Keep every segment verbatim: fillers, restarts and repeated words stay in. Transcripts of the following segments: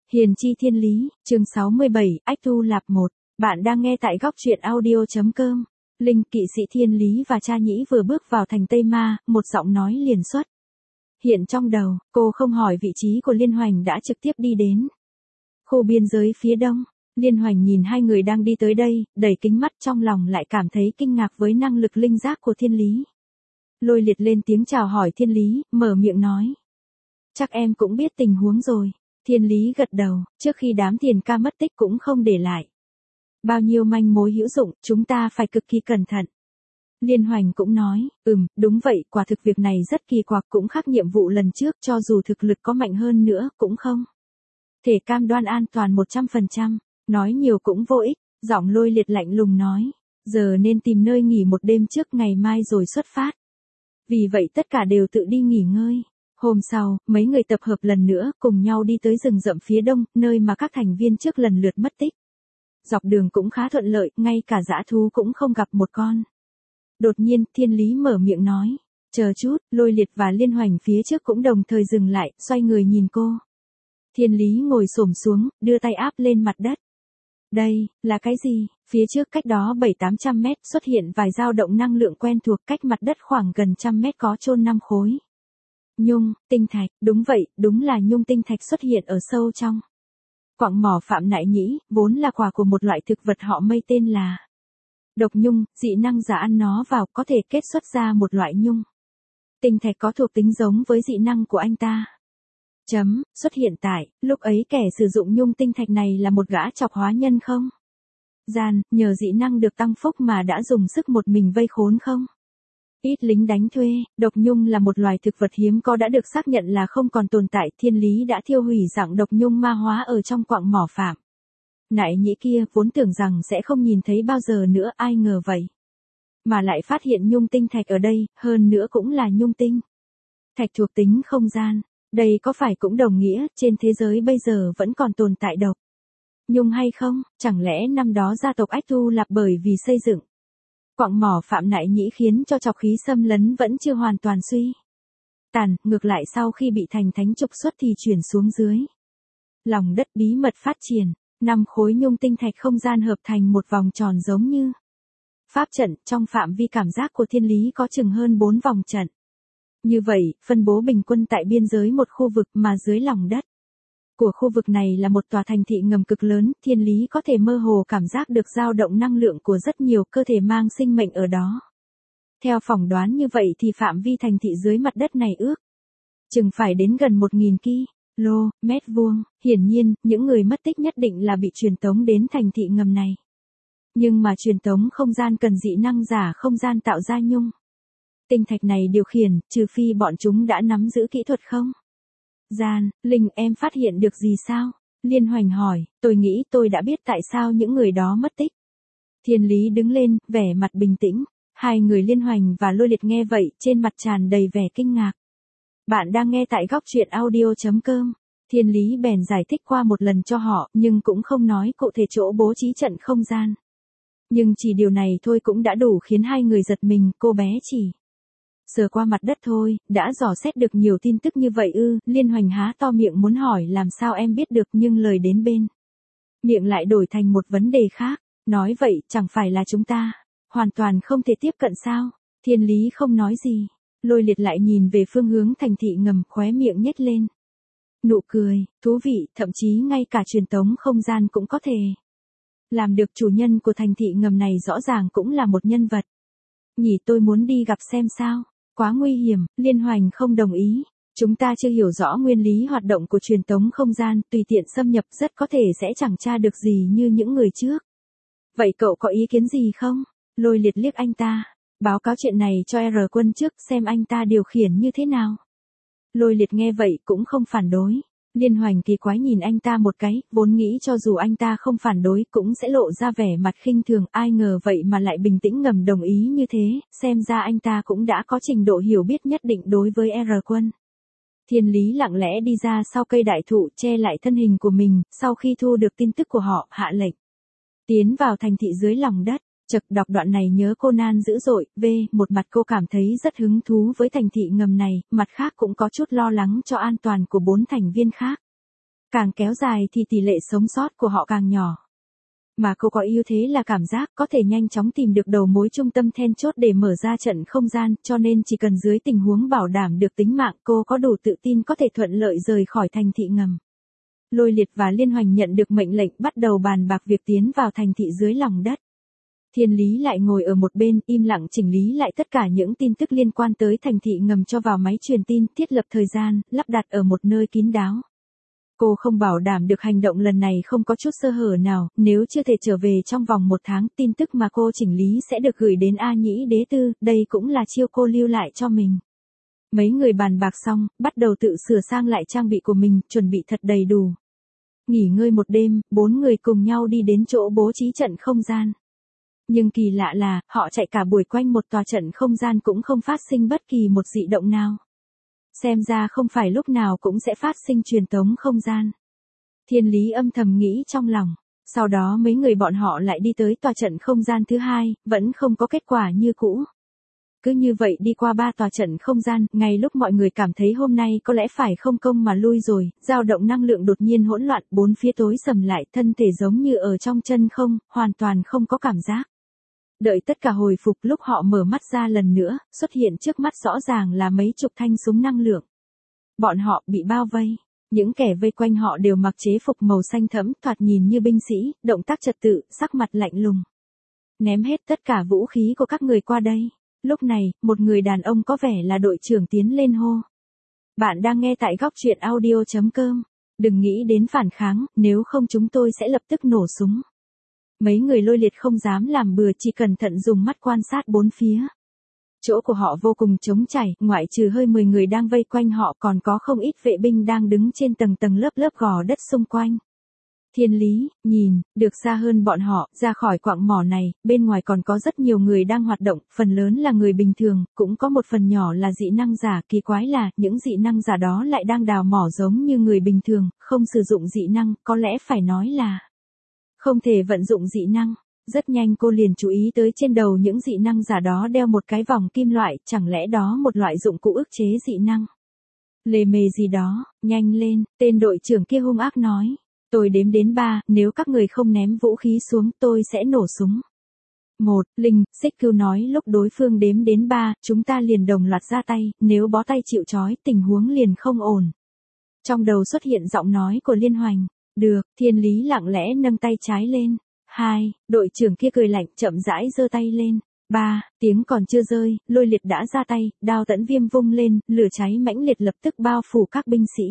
Hiền chi thiên lý, chương sáu mươi bảy, Ách Tu Lạp một. Bạn đang nghe tại góc truyện audio.com. Linh, kỵ sĩ thiên lý và cha nhĩ vừa bước vào thành Tây Ma, một giọng nói liền xuất hiện trong đầu, cô không hỏi vị trí của Liên Hoành đã trực tiếp đi đến khu biên giới phía đông. Liên Hoành nhìn hai người đang đi tới đây, đầy kính mắt, trong lòng lại cảm thấy kinh ngạc với năng lực linh giác của thiên lý. Lôi Liệt lên tiếng chào hỏi thiên lý, mở miệng nói. Chắc em cũng biết tình huống rồi. Thiên lý gật đầu, trước khi đám Tiền Ca mất tích cũng không để lại bao nhiêu manh mối hữu dụng, chúng ta phải cực kỳ cẩn thận. Liên Hoành cũng nói, ừm, đúng vậy, quả thực việc này rất kỳ quặc, cũng khác nhiệm vụ lần trước, cho dù thực lực có mạnh hơn nữa, cũng không thể cam đoan an toàn một trăm phần trăm, nói nhiều cũng vô ích. Giọng Lôi Liệt lạnh lùng nói, giờ nên tìm nơi nghỉ một đêm trước, ngày mai rồi xuất phát. Vì vậy tất cả đều tự đi nghỉ ngơi. Hôm sau, mấy người tập hợp lần nữa, cùng nhau đi tới rừng rậm phía đông, nơi mà các thành viên trước lần lượt mất tích. Dọc đường cũng khá thuận lợi, ngay cả dã thú cũng không gặp một con. Đột nhiên, thiên lý mở miệng nói, chờ chút. Lôi Liệt và Liên Hoành phía trước cũng đồng thời dừng lại, xoay người nhìn cô. Thiên lý ngồi xổm xuống, đưa tay áp lên mặt đất. Đây, là cái gì? Phía trước cách đó bảy tám trăm mét xuất hiện vài dao động năng lượng quen thuộc, cách mặt đất khoảng gần trăm mét có chôn năm khối nhung tinh thạch. Đúng vậy, đúng là nhung tinh thạch xuất hiện ở sâu trong quặng mỏ Phạm Nại Nhĩ, vốn là quả của một loại thực vật họ Mây tên là độc nhung. Dị năng giả ăn nó vào có thể kết xuất ra một loại nhung tinh thạch có thuộc tính giống với dị năng của anh ta. Chấm, xuất hiện tại, lúc ấy kẻ sử dụng nhung tinh thạch này là một gã chọc hóa nhân không? Gian, nhờ dị năng được tăng phúc mà đã dùng sức một mình vây khốn không? Ít lính đánh thuê. Độc nhung là một loài thực vật hiếm có đã được xác nhận là không còn tồn tại, thiên lý đã thiêu hủy dạng độc nhung ma hóa ở trong quặng mỏ Phạm Nại Nhĩ kia, vốn tưởng rằng sẽ không nhìn thấy bao giờ nữa, ai ngờ vậy mà lại phát hiện nhung tinh thạch ở đây, hơn nữa cũng là nhung tinh thạch thuộc tính không gian. Đây có phải cũng đồng nghĩa, trên thế giới bây giờ vẫn còn tồn tại độc nhung hay không? Chẳng lẽ năm đó gia tộc Ách Tu Lạp bởi vì xây dựng quặng mỏ Phạm Nại Nhĩ khiến cho trọc khí xâm lấn vẫn chưa hoàn toàn suy tàn, ngược lại sau khi bị thành thánh trục xuất thì chuyển xuống dưới lòng đất bí mật phát triển. Năm khối nhung tinh thạch không gian hợp thành một vòng tròn giống như pháp trận, trong phạm vi cảm giác của thiên lý có chừng hơn bốn vòng trận. Như vậy, phân bố bình quân tại biên giới một khu vực, mà dưới lòng đất của khu vực này là một tòa thành thị ngầm cực lớn. Thiên lý có thể mơ hồ cảm giác được dao động năng lượng của rất nhiều cơ thể mang sinh mệnh ở đó. Theo phỏng đoán như vậy thì phạm vi thành thị dưới mặt đất này ước chừng phải đến gần một nghìn ki lô mét vuông. Hiển nhiên, những người mất tích nhất định là bị truyền tống đến thành thị ngầm này. Nhưng mà truyền tống không gian cần dị năng giả không gian tạo ra nhung tinh thạch này điều khiển, trừ phi bọn chúng đã nắm giữ kỹ thuật không gian. Linh, em phát hiện được gì sao? Liên Hoành hỏi. Tôi nghĩ tôi đã biết tại sao những người đó mất tích. Thiên lý đứng lên, vẻ mặt bình tĩnh. Hai người Liên Hoành và Lôi Liệt nghe vậy, trên mặt tràn đầy vẻ kinh ngạc. Bạn đang nghe tại góc truyện audio.com. Thiên lý bèn giải thích qua một lần cho họ, nhưng cũng không nói cụ thể chỗ bố trí trận không gian. Nhưng chỉ điều này thôi cũng đã đủ khiến hai người giật mình. Cô bé chỉ sờ qua mặt đất thôi, đã dò xét được nhiều tin tức như vậy ư? Liên Hoành há to miệng muốn hỏi làm sao em biết được, nhưng lời đến bên miệng lại đổi thành một vấn đề khác. Nói vậy, chẳng phải là chúng ta hoàn toàn không thể tiếp cận sao? Thiên lý không nói gì. Lôi Liệt lại nhìn về phương hướng thành thị ngầm, khóe miệng nhếch lên nụ cười thú vị. Thậm chí ngay cả truyền tống không gian cũng có thể làm được. Chủ nhân của thành thị ngầm này rõ ràng cũng là một nhân vật nhỉ, tôi muốn đi gặp xem sao. Quá nguy hiểm. Liên Hoành không đồng ý. Chúng ta chưa hiểu rõ nguyên lý hoạt động của truyền tống không gian, tùy tiện xâm nhập rất có thể sẽ chẳng tra được gì như những người trước. Vậy cậu có ý kiến gì không? Lôi Liệt liếc anh ta. Báo cáo chuyện này cho R quân trước, xem anh ta điều khiển như thế nào. Lôi Liệt nghe vậy cũng không phản đối. Liên Hoành kỳ quái nhìn anh ta một cái, vốn nghĩ cho dù anh ta không phản đối cũng sẽ lộ ra vẻ mặt khinh thường, ai ngờ vậy mà lại bình tĩnh ngầm đồng ý như thế, xem ra anh ta cũng đã có trình độ hiểu biết nhất định đối với R quân. Thiên lý lặng lẽ đi ra sau cây đại thụ, che lại thân hình của mình, sau khi thu được tin tức của họ, hạ lệnh tiến vào thành thị dưới lòng đất. Chật, đọc đoạn này nhớ Conan dữ dội. V, một mặt cô cảm thấy rất hứng thú với thành thị ngầm này, mặt khác cũng có chút lo lắng cho an toàn của bốn thành viên khác. Càng kéo dài thì tỷ lệ sống sót của họ càng nhỏ. Mà cô có ưu thế là cảm giác có thể nhanh chóng tìm được đầu mối trung tâm then chốt để mở ra trận không gian, cho nên chỉ cần dưới tình huống bảo đảm được tính mạng, cô có đủ tự tin có thể thuận lợi rời khỏi thành thị ngầm. Lôi Liệt và Liên Hoành nhận được mệnh lệnh bắt đầu bàn bạc việc tiến vào thành thị dưới lòng đất. Thiên Lý lại ngồi ở một bên, im lặng chỉnh lý lại tất cả những tin tức liên quan tới thành thị ngầm cho vào máy truyền tin, thiết lập thời gian, lắp đặt ở một nơi kín đáo. Cô không bảo đảm được hành động lần này không có chút sơ hở nào, nếu chưa thể trở về trong vòng một tháng, tin tức mà cô chỉnh lý sẽ được gửi đến A Nhĩ Đế Tư, đây cũng là chiêu cô lưu lại cho mình. Mấy người bàn bạc xong, bắt đầu tự sửa sang lại trang bị của mình, chuẩn bị thật đầy đủ. Nghỉ ngơi một đêm, bốn người cùng nhau đi đến chỗ bố trí trận không gian. Nhưng kỳ lạ là, họ chạy cả buổi quanh một tòa trận không gian cũng không phát sinh bất kỳ một dị động nào. Xem ra không phải lúc nào cũng sẽ phát sinh truyền tống không gian. Thiên Lý âm thầm nghĩ trong lòng. Sau đó mấy người bọn họ lại đi tới tòa trận không gian thứ hai, vẫn không có kết quả như cũ. Cứ như vậy đi qua ba tòa trận không gian, ngay lúc mọi người cảm thấy hôm nay có lẽ phải không công mà lui rồi, dao động năng lượng đột nhiên hỗn loạn, bốn phía tối sầm lại, thân thể giống như ở trong chân không, hoàn toàn không có cảm giác. Đợi tất cả hồi phục, lúc họ mở mắt ra lần nữa, xuất hiện trước mắt rõ ràng là mấy chục thanh súng năng lượng. Bọn họ bị bao vây. Những kẻ vây quanh họ đều mặc chế phục màu xanh thẫm, thoạt nhìn như binh sĩ, động tác trật tự, sắc mặt lạnh lùng. Ném hết tất cả vũ khí của các người qua đây. Lúc này, một người đàn ông có vẻ là đội trưởng tiến lên hô. Bạn đang nghe tại góc truyện audio chấm com. Đừng nghĩ đến phản kháng, nếu không chúng tôi sẽ lập tức nổ súng. Mấy người Lôi Liệt không dám làm bừa, chỉ cẩn thận dùng mắt quan sát bốn phía. Chỗ của họ vô cùng trống trải, ngoại trừ hơi mười người đang vây quanh họ còn có không ít vệ binh đang đứng trên tầng tầng lớp lớp gò đất xung quanh. Thiên Lý, nhìn, được xa hơn bọn họ, ra khỏi quặng mỏ này, bên ngoài còn có rất nhiều người đang hoạt động, phần lớn là người bình thường, cũng có một phần nhỏ là dị năng giả, kỳ quái là, những dị năng giả đó lại đang đào mỏ giống như người bình thường, không sử dụng dị năng, có lẽ phải nói là không thể vận dụng dị năng. Rất nhanh cô liền chú ý tới trên đầu những dị năng giả đó đeo một cái vòng kim loại, chẳng lẽ đó một loại dụng cụ ức chế dị năng. Lề mề gì đó, nhanh lên, tên đội trưởng kia hung ác nói. Tôi đếm đến ba, nếu các người không ném vũ khí xuống tôi sẽ nổ súng. Một, Linh, Xích Cưu nói lúc đối phương đếm đến ba, chúng ta liền đồng loạt ra tay, nếu bó tay chịu trói tình huống liền không ổn. Trong đầu xuất hiện giọng nói của Liên Hoành. Được, Thiên Lý lặng lẽ nâng tay trái lên. Hai, đội trưởng kia cười lạnh chậm rãi giơ tay lên. Ba, tiếng còn chưa rơi, Lôi Liệt đã ra tay, đao tẫn viêm vung lên, lửa cháy mãnh liệt lập tức bao phủ các binh sĩ.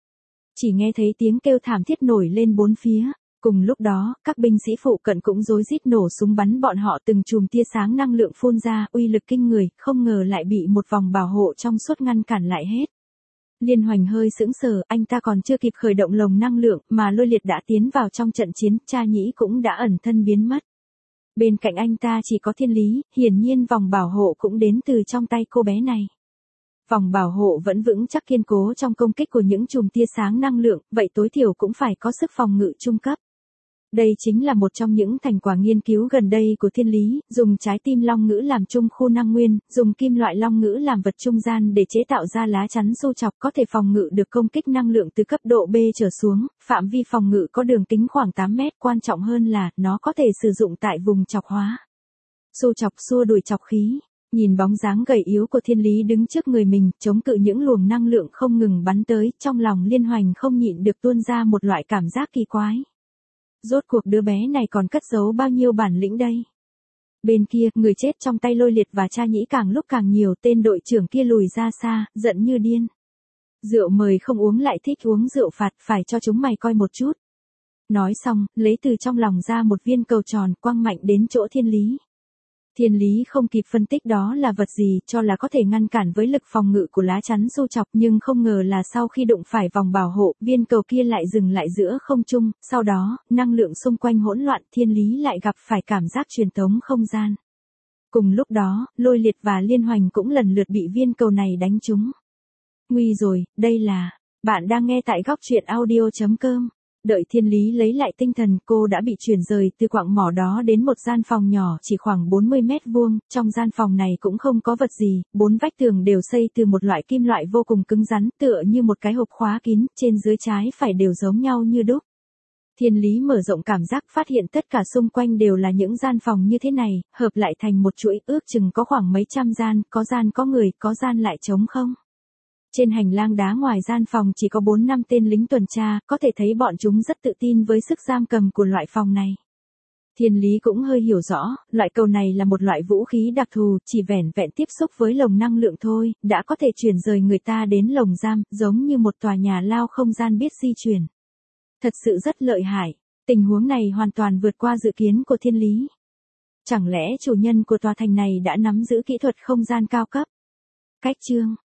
Chỉ nghe thấy tiếng kêu thảm thiết nổi lên bốn phía. Cùng lúc đó, các binh sĩ phụ cận cũng rối rít nổ súng bắn bọn họ, từng chùm tia sáng năng lượng phun ra, uy lực kinh người, không ngờ lại bị một vòng bảo hộ trong suốt ngăn cản lại hết. Liên Hoành hơi sững sờ, anh ta còn chưa kịp khởi động lồng năng lượng, mà Lôi Liệt đã tiến vào trong trận chiến, Cha Nhĩ cũng đã ẩn thân biến mất. Bên cạnh anh ta chỉ có Thiên Lý, hiển nhiên vòng bảo hộ cũng đến từ trong tay cô bé này. Vòng bảo hộ vẫn vững chắc kiên cố trong công kích của những chùm tia sáng năng lượng, vậy tối thiểu cũng phải có sức phòng ngự trung cấp. Đây chính là một trong những thành quả nghiên cứu gần đây của Thiên Lý, dùng trái tim long ngữ làm trung khu năng nguyên, dùng kim loại long ngữ làm vật trung gian để chế tạo ra lá chắn xô chọc có thể phòng ngự được công kích năng lượng từ cấp độ B trở xuống, phạm vi phòng ngự có đường kính khoảng tám mét, quan trọng hơn là, nó có thể sử dụng tại vùng chọc hóa. Xô chọc xua đuổi chọc khí. Nhìn bóng dáng gầy yếu của Thiên Lý đứng trước người mình, chống cự những luồng năng lượng không ngừng bắn tới, trong lòng Liên Hoành không nhịn được tuôn ra một loại cảm giác kỳ quái. Rốt cuộc đứa bé này còn cất giấu bao nhiêu bản lĩnh đây? Bên kia, người chết trong tay Lôi Liệt và Cha Nhĩ càng lúc càng nhiều, tên đội trưởng kia lùi ra xa, giận như điên. Rượu mời không uống lại thích uống rượu phạt, phải cho chúng mày coi một chút. Nói xong, lấy từ trong lòng ra một viên cầu tròn, quăng mạnh đến chỗ Thiên Lý. Thiên Lý không kịp phân tích đó là vật gì, cho là có thể ngăn cản với lực phòng ngự của lá chắn xô chọc, nhưng không ngờ là sau khi đụng phải vòng bảo hộ, viên cầu kia lại dừng lại giữa không trung, sau đó, năng lượng xung quanh hỗn loạn, Thiên Lý lại gặp phải cảm giác truyền tống không gian. Cùng lúc đó, Lôi Liệt và Liên Hoành cũng lần lượt bị viên cầu này đánh trúng. Nguy rồi, đây là, bạn đang nghe tại góc truyện audio chấm com. Đợi Thiên Lý lấy lại tinh thần, cô đã bị chuyển rời từ quặng mỏ đó đến một gian phòng nhỏ chỉ khoảng bốn mươi mét vuông, trong gian phòng này cũng không có vật gì, bốn vách tường đều xây từ một loại kim loại vô cùng cứng rắn, tựa như một cái hộp khóa kín, trên dưới trái phải đều giống nhau như đúc. Thiên Lý mở rộng cảm giác, phát hiện tất cả xung quanh đều là những gian phòng như thế này, hợp lại thành một chuỗi, ước chừng có khoảng mấy trăm gian, có gian có người, có gian lại trống không. Trên hành lang đá ngoài gian phòng chỉ có bốn năm tên lính tuần tra, có thể thấy bọn chúng rất tự tin với sức giam cầm của loại phòng này. Thiên Lý cũng hơi hiểu rõ, loại cầu này là một loại vũ khí đặc thù, chỉ vẻn vẹn tiếp xúc với lồng năng lượng thôi, đã có thể chuyển rời người ta đến lồng giam, giống như một tòa nhà lao không gian biết di chuyển. Thật sự rất lợi hại, tình huống này hoàn toàn vượt qua dự kiến của Thiên Lý. Chẳng lẽ chủ nhân của tòa thành này đã nắm giữ kỹ thuật không gian cao cấp? Cách chương